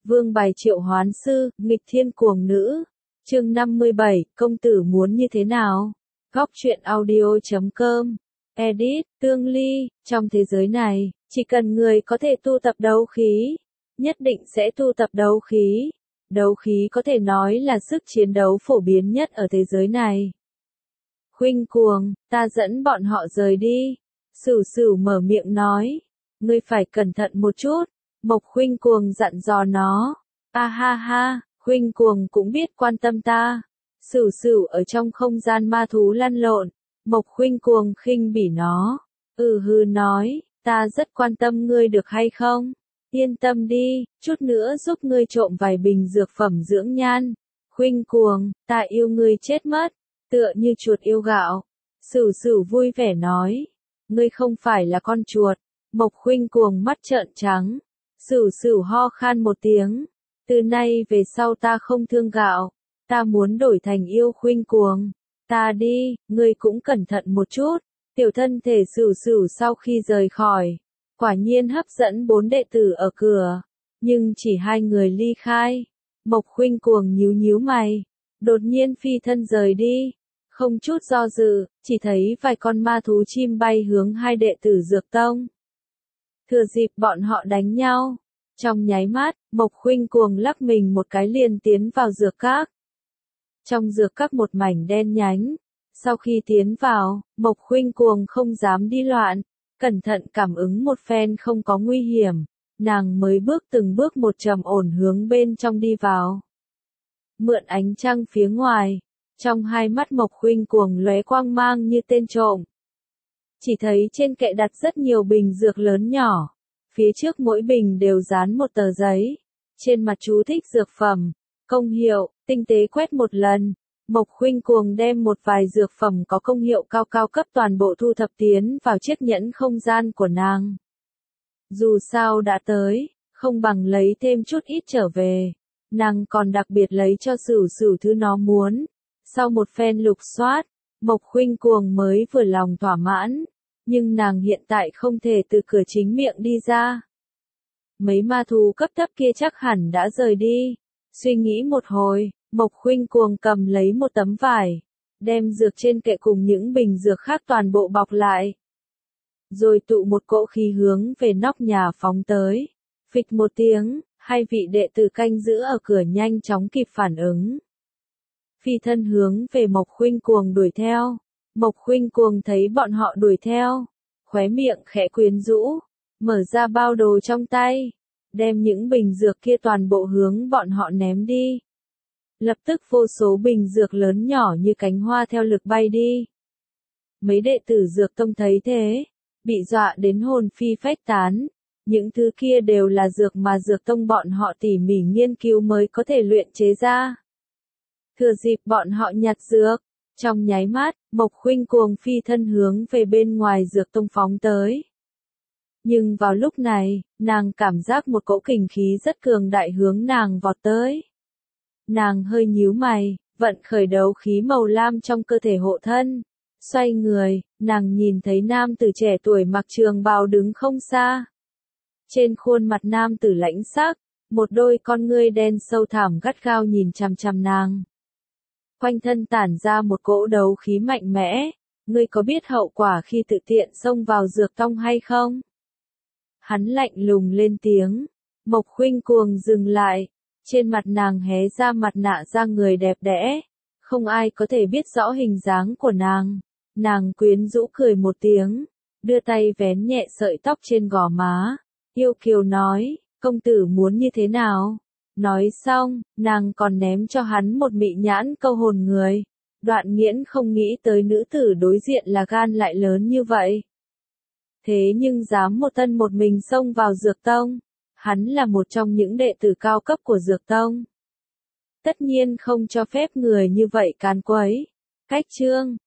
Vương bài triệu hoán sư, nghịch thiên cuồng nữ. Chương 57, công tử muốn như thế nào? Góc truyện audio.com. Edit, Tương Ly, trong thế giới này, chỉ cần người có thể tu tập đấu khí, nhất định sẽ tu tập đấu khí. Đấu khí có thể nói là sức chiến đấu phổ biến nhất ở thế giới này. Khuynh Cuồng, ta dẫn bọn họ rời đi. Sửu Sửu mở miệng nói, ngươi phải cẩn thận một chút. Mộc Khuynh Cuồng dặn dò nó. A ha ha, Khuynh Cuồng cũng biết quan tâm ta. Sửu Sửu ở trong không gian ma thú lăn lộn. Mộc Khuynh Cuồng khinh bỉ nó. Hừ nói, ta rất quan tâm ngươi được hay không? Yên tâm đi, chút nữa giúp ngươi trộm vài bình dược phẩm dưỡng nhan. Khuynh Cuồng, ta yêu ngươi chết mất, tựa như chuột yêu gạo. Sửu Sửu vui vẻ nói, ngươi không phải là con chuột. Mộc Khuynh Cuồng mắt trợn trắng. Sửu Sửu ho khan một tiếng, từ nay về sau ta không thương gạo, ta muốn đổi thành yêu Khuynh Cuồng. Ta đi, ngươi cũng cẩn thận một chút. Tiểu thân thể Sửu Sửu sau khi rời khỏi, quả nhiên hấp dẫn 4 đệ tử ở cửa, nhưng chỉ 2 người ly khai. Mộc Khuynh Cuồng nhíu nhíu mày, đột nhiên phi thân rời đi, không chút do dự, chỉ thấy vài con ma thú chim bay hướng 2 đệ tử Dược Tông. Thừa dịp bọn họ đánh nhau, trong nháy mắt, Mộc Khuynh Cuồng lắc mình một cái liền tiến vào dược các. Trong dược các một mảnh đen nhánh. Sau khi tiến vào, Mộc Khuynh Cuồng không dám đi loạn, cẩn thận cảm ứng một phen không có nguy hiểm, nàng mới từng bước một trầm ổn hướng bên trong đi vào. Mượn ánh trăng phía ngoài, trong hai mắt Mộc Khuynh Cuồng lóe quang mang như tên trộm. Chỉ thấy trên kệ đặt rất nhiều bình dược lớn nhỏ, phía trước mỗi bình đều dán một tờ giấy, trên mặt chú thích dược phẩm, công hiệu, tinh tế quét một lần. Mộc Khuynh Cuồng đem một vài dược phẩm có công hiệu cao cấp toàn bộ thu thập tiến vào chiếc nhẫn không gian của nàng. Dù sao đã tới, không bằng lấy thêm chút ít trở về. Nàng còn đặc biệt lấy cho Sửu Sửu thứ nó muốn. Sau một phen lục soát, Mộc Khuynh Cuồng mới vừa lòng thỏa mãn, nhưng nàng hiện tại không thể từ cửa chính miệng đi ra. Mấy ma thú cấp thấp kia chắc hẳn đã rời đi. Suy nghĩ một hồi, Mộc Khuynh Cuồng cầm lấy một tấm vải, đem dược trên kệ cùng những bình dược khác toàn bộ bọc lại. Rồi tụ một cỗ khí hướng về nóc nhà phóng tới. Phịch một tiếng, 2 vị đệ tử canh giữ ở cửa nhanh chóng kịp phản ứng. Phi thân hướng về Mộc Khuynh Cuồng đuổi theo. Mộc Khuynh Cuồng thấy bọn họ đuổi theo, khóe miệng khẽ quyến rũ, mở ra bao đồ trong tay, đem những bình dược kia toàn bộ hướng bọn họ ném đi. Lập tức vô số bình dược lớn nhỏ như cánh hoa theo lực bay đi. Mấy đệ tử Dược Tông thấy thế, bị dọa đến hồn phi phách tán. Những thứ kia đều là dược mà Dược Tông bọn họ tỉ mỉ nghiên cứu mới có thể luyện chế ra. Thừa dịp bọn họ nhặt dược, trong nháy mắt, Mộc Khuynh Cuồng phi thân hướng về bên ngoài Dược Tông phóng tới. Nhưng vào lúc này, nàng cảm giác một cỗ kình khí rất cường đại hướng nàng vọt tới. Nàng hơi nhíu mày, vận khởi đấu khí màu lam trong cơ thể hộ thân. Xoay người, nàng nhìn thấy nam tử trẻ tuổi mặc trường bào đứng không xa. Trên khuôn mặt nam tử lãnh sắc, một đôi con ngươi đen sâu thẳm gắt gao nhìn chằm chằm nàng. Quanh thân tản ra một cỗ đấu khí mạnh mẽ, ngươi có biết hậu quả khi tự tiện xông vào Dược Tông hay không? Hắn lạnh lùng lên tiếng. Mộc Khuynh Cuồng dừng lại. Trên mặt nàng hé ra mặt nạ da người đẹp đẽ, không ai có thể biết rõ hình dáng của nàng. Nàng quyến rũ cười một tiếng, đưa tay vén nhẹ sợi tóc trên gò má, yêu kiều nói, công tử muốn như thế nào? Nói xong, nàng còn ném cho hắn một mị nhãn câu hồn người. Đoạn Nghiễn không nghĩ tới nữ tử đối diện là gan lại lớn như vậy. Thế nhưng dám một thân một mình xông vào Dược Tông. Hắn là một trong những đệ tử cao cấp của Dược Tông. Tất nhiên không cho phép người như vậy càn quấy. Cách chương